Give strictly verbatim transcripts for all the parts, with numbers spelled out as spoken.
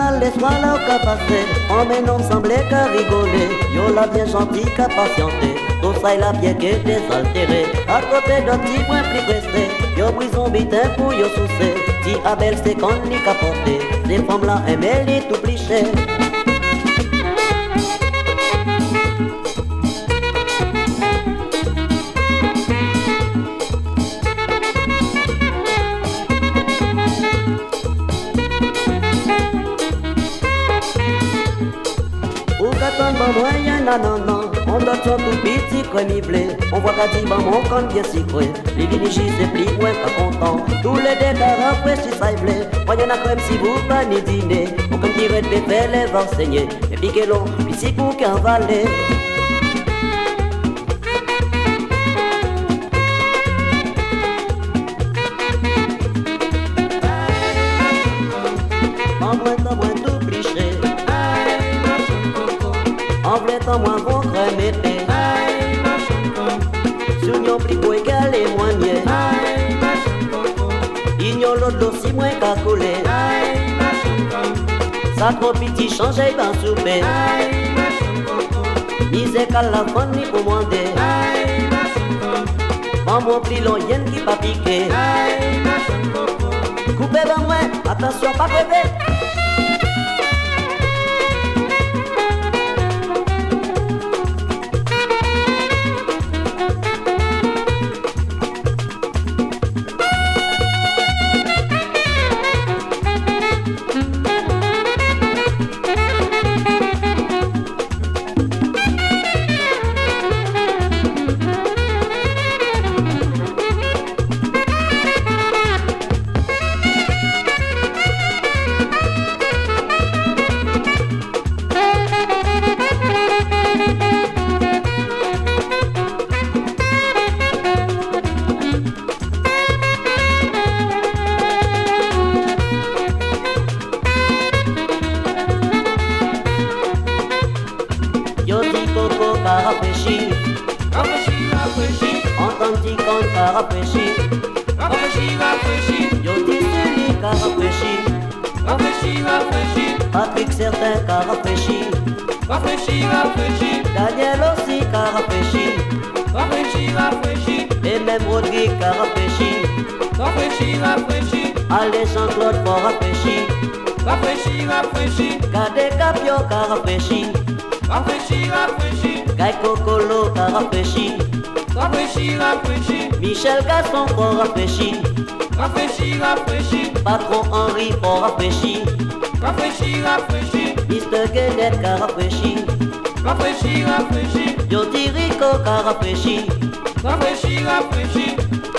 mal les soins là au cas passé. Oh mais non semblait qu'à rigoler. Yo la bien gentil qu'à patienter. Tout ça il a bien que désaltéré. À côté d'un petit point plus pressé. Yo brison bitin pour yo soucer. Ti Abel c'est qu'on n'y capoté. Ces femmes là aimaient les tout plicher. Bon moyen non non non, on donne son tout petit crémiblé. On voit qu'à dire bon mon con bien sucré. Les dirigeants c'est plus moins pas content. Tous les départs après si ça y plaît. Voyons la crème si vous pas ni dîner. On peut dire de faire les enseigner. Et puis que l'on, puis si pour qu'un valet. En moins en moins tout cliché. En vrai en moins vont crémer. Sur yon pli pour égaler moigné. Ignon l'autre aussi moins qu'à coller. Ça trop petit changer ben souper. Ni c'est qu'à la fin ni pour mander. Maman pli l'on yen qui pas piqué. Coupez ben moi, attention pas crever. Rafraîchi, rafraîchi, rafraîchi, entends-tu quand t'as rafraîchi, rafraîchi, rafraîchi, yo dis celui qu'a rafraîchi, rafraîchi, rafraîchi, Patrick certain qu'a rafraîchi, rafraîchi, rafraîchi, Daniel aussi qu'a rafraîchi, rafraîchi, rafraîchi, et même Rodrigue qu'a rafraîchi, rafraîchi, rafraîchi, allez Jean-Claude pour rafraîchi, rafraîchi, rafraîchi, Cadet Capio qu'a rafraîchi, rafraîchi, rafraîchi, Guy Cocolo qu'a rafraîchi, rafraîchi, rafraîchi, Michel Gaston pour rafraîchi, rafraîchi, rafraîchi, Patron Henri pour rafraîchi, rafraîchi, rafraîchi, Mister Guenet qu'a rafraîchi, rafraîchi, rafraîchi, Yo Rico qu'a rafraîchi, rafraîchi, rafraîchi.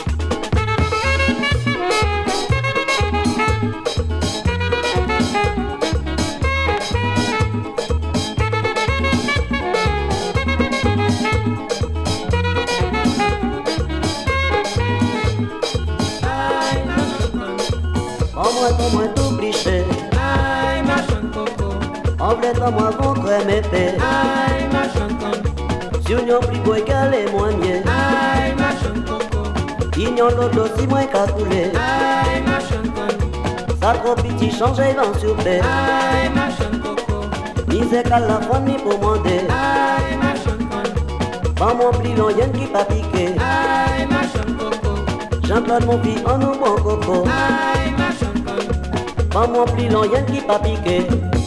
En moins tout cliché, Aïe ma chante coco, en bled en moins contre m'épée, aïe ma chante coco, si on y pris pour égaler moigné, aïe ma chante coco, il y a l'autre aussi moins qu'à couler, aïe ma chante coco, ça trop petit changer dans souper, aïe ma chante coco, ni c'est qu'à la fin ni pour mander, aïe ma chante coco, pas mon pli l'on yen qui pas piqué, aïe ma chante coco, Jean-Claude mon fils en nous bon coco, aïe ma chante coco, pas mon pli l'on yen qui pas piqué.